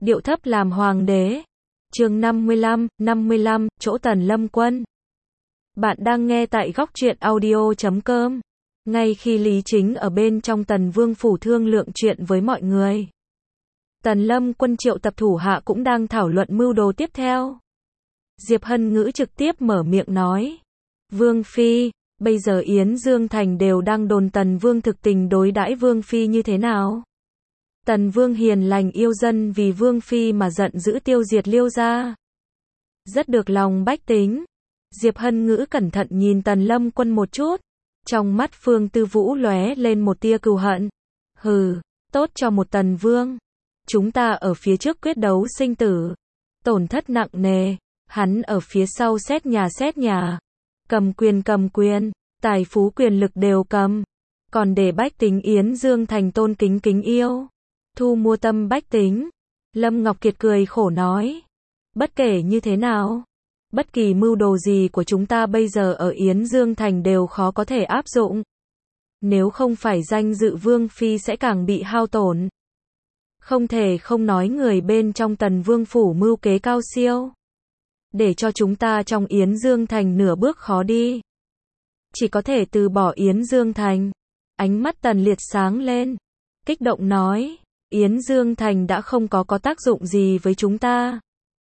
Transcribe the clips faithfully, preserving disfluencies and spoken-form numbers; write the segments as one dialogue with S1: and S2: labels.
S1: điệu thấp làm hoàng đế. Chương năm mươi lăm, năm mươi lăm, chỗ Tần Lâm Quân. Bạn đang nghe tại góc truyện audio chấm com. Ngay khi Lý Chính ở bên trong Tần Vương phủ thương lượng chuyện với mọi người, Tần Lâm Quân triệu tập thủ hạ cũng đang thảo luận mưu đồ tiếp theo. Diệp Hân Ngữ trực tiếp mở miệng nói: Vương Phi, bây giờ Yến Dương Thành đều đang đồn Tần Vương thực tình đối đãi Vương Phi như thế nào? Tần Vương hiền lành yêu dân vì Vương Phi mà giận dữ tiêu diệt Liêu gia, rất được lòng bách tính. Diệp Hân Ngữ cẩn thận nhìn Tần Lâm Quân một chút, trong mắt Phương Tư Vũ lóe lên một tia cừu hận. Hừ, tốt cho một Tần Vương. Chúng ta ở phía trước quyết đấu sinh tử, tổn thất nặng nề, hắn ở phía sau xét nhà xét nhà, cầm quyền cầm quyền, tài phú quyền lực đều cầm, còn để bách tính Yến Dương Thành tôn kính kính yêu, thu mua tâm bách tính. Lâm Ngọc Kiệt cười khổ nói, bất kể như thế nào, bất kỳ mưu đồ gì của chúng ta bây giờ ở Yến Dương Thành đều khó có thể áp dụng. Nếu không phải danh dự Vương Phi sẽ càng bị hao tổn. Không thể không nói người bên trong Tần Vương phủ mưu kế cao siêu, để cho chúng ta trong Yến Dương Thành nửa bước khó đi. Chỉ có thể từ bỏ Yến Dương Thành. Ánh mắt Tần Liệt sáng lên, kích động nói, Yến Dương Thành đã không có có tác dụng gì với chúng ta.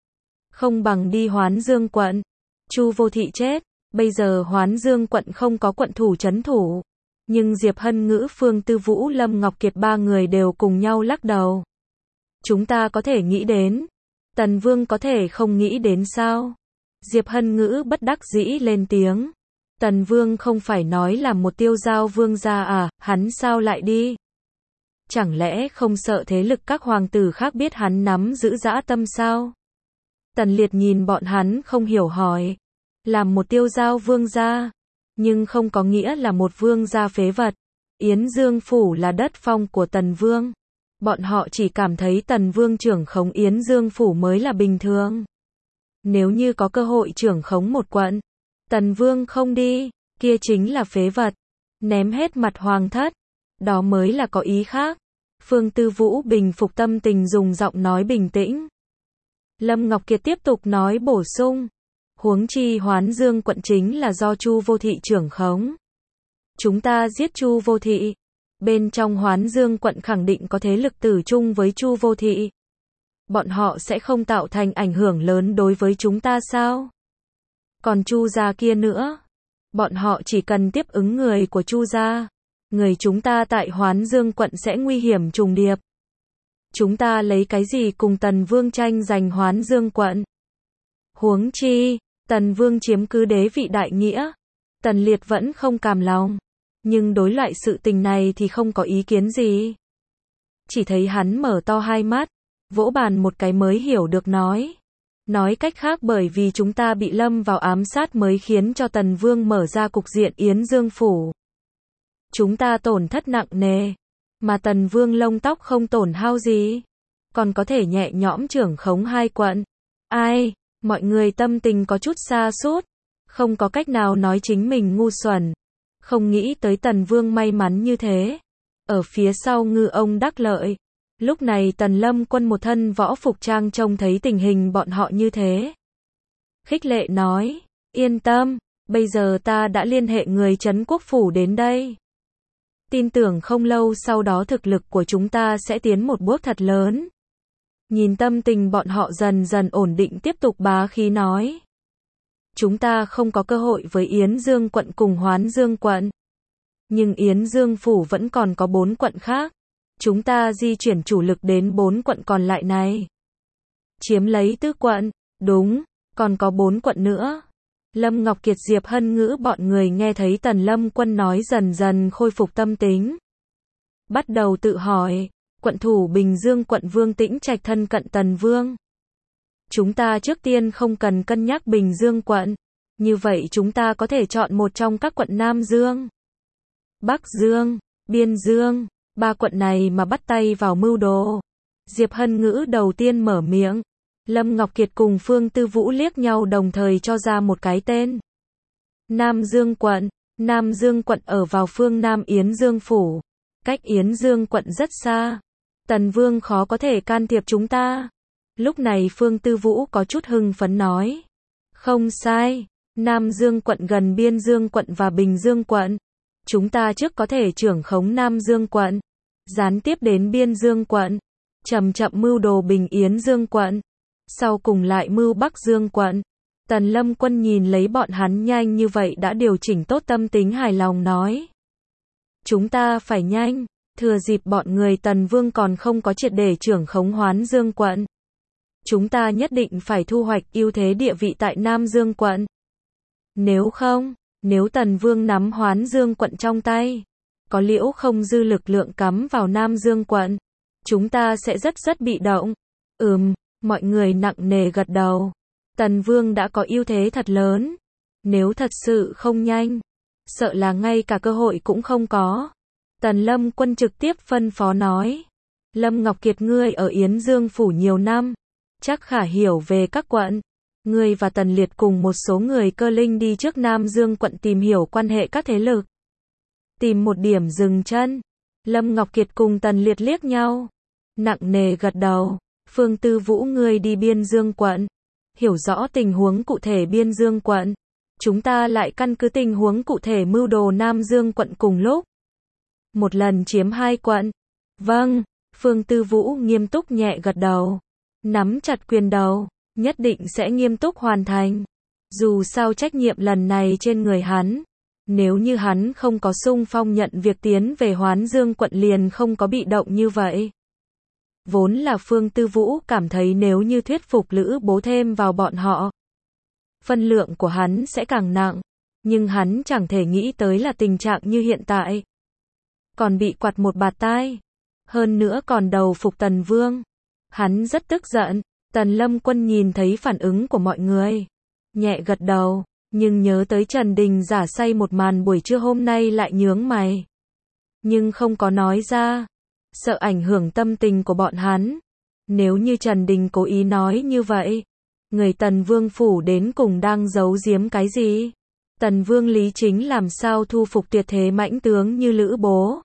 S1: Không bằng đi Hoán Dương quận. Chu Vô Thị chết, bây giờ Hoán Dương quận không có quận thủ trấn thủ. Nhưng Diệp Hân Ngữ, Phương Tư Vũ, Lâm Ngọc Kiệt ba người đều cùng nhau lắc đầu. Chúng ta có thể nghĩ đến, Tần Vương có thể không nghĩ đến sao? Diệp Hân Ngữ bất đắc dĩ lên tiếng. Tần Vương không phải nói là một tiêu giao vương gia à, hắn sao lại đi? Chẳng lẽ không sợ thế lực các hoàng tử khác biết hắn nắm giữ dã tâm sao? Tần Liệt nhìn bọn hắn không hiểu hỏi. Làm một tiêu giao vương gia, nhưng không có nghĩa là một vương gia phế vật. Yến Dương phủ là đất phong của Tần Vương. Bọn họ chỉ cảm thấy Tần Vương trưởng khống Yến Dương phủ mới là bình thường. Nếu như có cơ hội trưởng khống một quận, Tần Vương không đi, kia chính là phế vật, ném hết mặt hoàng thất, đó mới là có ý khác. Phương Tư Vũ bình phục tâm tình dùng giọng nói bình tĩnh. Lâm Ngọc Kiệt tiếp tục nói bổ sung, huống chi Hoán Dương quận chính là do Chu Vô Thị trưởng khống. Chúng ta giết Chu Vô Thị, bên trong Hoán Dương quận khẳng định có thế lực tử chung với Chu Vô Thị. Bọn họ sẽ không tạo thành ảnh hưởng lớn đối với chúng ta sao? Còn Chu gia kia nữa, bọn họ chỉ cần tiếp ứng người của Chu gia, người chúng ta tại Hoán Dương quận sẽ nguy hiểm trùng điệp. Chúng ta lấy cái gì cùng Tần Vương tranh giành Hoán Dương quận? Huống chi, Tần Vương chiếm cứ đế vị đại nghĩa. Tần Liệt vẫn không cam lòng, nhưng đối loại sự tình này thì không có ý kiến gì. Chỉ thấy hắn mở to hai mắt, vỗ bàn một cái mới hiểu được nói. Nói cách khác, bởi vì chúng ta bị lâm vào ám sát mới khiến cho Tần Vương mở ra cục diện Yến Dương phủ. Chúng ta tổn thất nặng nề, mà Tần Vương lông tóc không tổn hao gì, còn có thể nhẹ nhõm trưởng khống hai quận. Ai, mọi người tâm tình có chút sa sút, không có cách nào nói chính mình ngu xuẩn, không nghĩ tới Tần Vương may mắn như thế. Ở phía sau ngư ông đắc lợi. Lúc này Tần Lâm Quân một thân võ phục trang trông thấy tình hình bọn họ như thế, khích lệ nói, yên tâm, bây giờ ta đã liên hệ người trấn quốc phủ đến đây. Tin tưởng không lâu sau đó thực lực của chúng ta sẽ tiến một bước thật lớn. Nhìn tâm tình bọn họ dần dần ổn định, tiếp tục bá khí nói. Chúng ta không có cơ hội với Yến Dương quận cùng Hoán Dương quận. Nhưng Yến Dương phủ vẫn còn có bốn quận khác. Chúng ta di chuyển chủ lực đến bốn quận còn lại này. Chiếm lấy tứ quận, đúng, còn có bốn quận nữa. Lâm Ngọc Kiệt, Diệp Hân Ngữ bọn người nghe thấy Tần Lâm Quân nói dần dần khôi phục tâm tính. Bắt đầu tự hỏi, quận thủ Bình Dương quận Vương Tĩnh Trạch thân cận Tần Vương. Chúng ta trước tiên không cần cân nhắc Bình Dương quận. Như vậy chúng ta có thể chọn một trong các quận Nam Dương, Bắc Dương, Biên Dương. Ba quận này mà bắt tay vào mưu đồ. Diệp Hân Ngữ đầu tiên mở miệng. Lâm Ngọc Kiệt cùng Phương Tư Vũ liếc nhau đồng thời cho ra một cái tên. Nam Dương quận. Nam Dương quận ở vào phương Nam Yến Dương phủ, cách Yến Dương quận rất xa. Tần Vương khó có thể can thiệp chúng ta. Lúc này Phương Tư Vũ có chút hưng phấn nói. Không sai, Nam Dương quận gần Biên Dương quận và Bình Dương quận. Chúng ta trước có thể trưởng khống Nam Dương quận, gián tiếp đến Biên Dương quận, chậm chậm mưu đồ Bình Yến Dương quận, sau cùng lại mưu Bắc Dương quận. Tần Lâm Quân nhìn lấy bọn hắn nhanh như vậy đã điều chỉnh tốt tâm tính hài lòng nói. Chúng ta phải nhanh, thừa dịp bọn người Tần Vương còn không có triệt để trưởng khống Hoán Dương quận. Chúng ta nhất định phải thu hoạch ưu thế địa vị tại Nam Dương quận. Nếu không, nếu Tần Vương nắm Hoán Dương quận trong tay, có liễu không dư lực lượng cắm vào Nam Dương quận, chúng ta sẽ rất rất bị động. Ừm, mọi người nặng nề gật đầu. Tần Vương đã có ưu thế thật lớn. Nếu thật sự không nhanh, sợ là ngay cả cơ hội cũng không có. Tần Lâm Quân trực tiếp phân phó nói. Lâm Ngọc Kiệt ngươi ở Yến Dương Phủ nhiều năm, chắc khả hiểu về các quận. Ngươi và Tần Liệt cùng một số người cơ linh đi trước Nam Dương quận tìm hiểu quan hệ các thế lực. Tìm một điểm dừng chân. Lâm Ngọc Kiệt cùng Tần Liệt liếc nhau. Nặng nề gật đầu. Phương Tư Vũ ngươi đi Biên Dương quận. Hiểu rõ tình huống cụ thể Biên Dương quận. Chúng ta lại căn cứ tình huống cụ thể mưu đồ Nam Dương quận cùng lúc. Một lần chiếm hai quận. Vâng, Phương Tư Vũ nghiêm túc nhẹ gật đầu. Nắm chặt quyền đầu, nhất định sẽ nghiêm túc hoàn thành. Dù sao trách nhiệm lần này trên người hắn. Nếu như hắn không có xung phong nhận việc tiến về Hoán Dương quận liền không có bị động như vậy. Vốn là Phương Tư Vũ cảm thấy nếu như thuyết phục Lữ Bố thêm vào bọn họ, phân lượng của hắn sẽ càng nặng. Nhưng hắn chẳng thể nghĩ tới là tình trạng như hiện tại. Còn bị quạt một bạt tai. Hơn nữa còn đầu phục Tần Vương. Hắn rất tức giận. Tần Lâm Quân nhìn thấy phản ứng của mọi người. Nhẹ gật đầu. Nhưng nhớ tới Trần Đình giả say một màn buổi trưa hôm nay lại nhướng mày. Nhưng không có nói ra. Sợ ảnh hưởng tâm tình của bọn hắn. Nếu như Trần Đình cố ý nói như vậy, người Tần Vương phủ đến cùng đang giấu giếm cái gì? Tần Vương Lý Chính làm sao thu phục tuyệt thế mãnh tướng như Lữ Bố?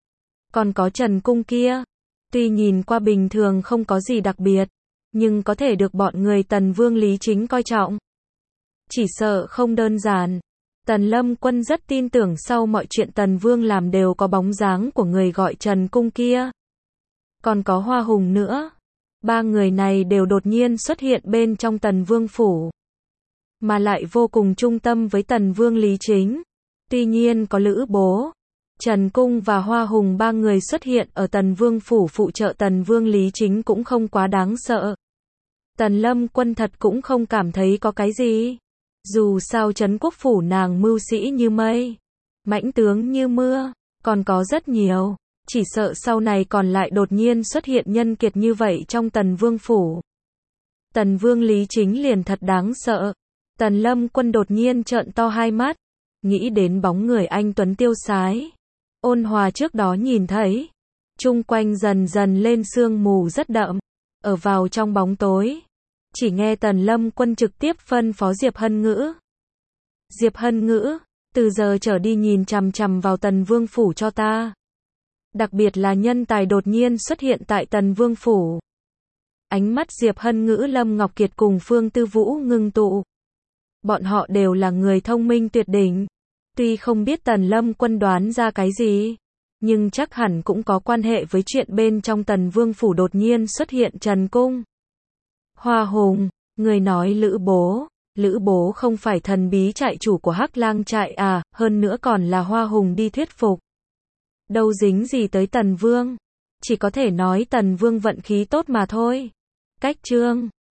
S1: Còn có Trần Cung kia, tuy nhìn qua bình thường không có gì đặc biệt, nhưng có thể được bọn người Tần Vương Lý Chính coi trọng. Chỉ sợ không đơn giản. Tần Lâm Quân rất tin tưởng sau mọi chuyện Tần Vương làm đều có bóng dáng của người gọi Trần Cung kia. Còn có Hoa Hùng nữa. Ba người này đều đột nhiên xuất hiện bên trong Tần Vương phủ. Mà lại vô cùng trung tâm với Tần Vương Lý Chính. Tuy nhiên có Lữ Bố, Trần Cung và Hoa Hùng ba người xuất hiện ở Tần Vương phủ phụ trợ Tần Vương Lý Chính cũng không quá đáng sợ. Tần Lâm Quân thật cũng không cảm thấy có cái gì. Dù sao Trấn Quốc phủ nàng mưu sĩ như mây, mãnh tướng như mưa, còn có rất nhiều. Chỉ sợ sau này còn lại đột nhiên xuất hiện nhân kiệt như vậy trong Tần Vương phủ. Tần Vương Lý Chính liền thật đáng sợ. Tần Lâm Quân đột nhiên trợn to hai mắt, nghĩ đến bóng người anh tuấn tiêu sái, ôn hòa trước đó nhìn thấy. Chung quanh dần dần lên sương mù rất đậm, ở vào trong bóng tối. Chỉ nghe Tần Lâm Quân trực tiếp phân phó Diệp Hân Ngữ. Diệp Hân Ngữ, từ giờ trở đi nhìn chằm chằm vào Tần Vương phủ cho ta. Đặc biệt là nhân tài đột nhiên xuất hiện tại Tần Vương phủ. Ánh mắt Diệp Hân Ngữ, Lâm Ngọc Kiệt cùng Phương Tư Vũ ngưng tụ. Bọn họ đều là người thông minh tuyệt đỉnh. Tuy không biết Tần Lâm Quân đoán ra cái gì, nhưng chắc hẳn cũng có quan hệ với chuyện bên trong Tần Vương phủ đột nhiên xuất hiện Trần Cung. Hoa Hùng, người nói Lữ Bố, Lữ Bố không phải thần bí trại chủ của Hắc Lang trại à, hơn nữa còn là Hoa Hùng đi thuyết phục. Đâu dính gì tới Tần Vương, chỉ có thể nói Tần Vương vận khí tốt mà thôi. Cách chương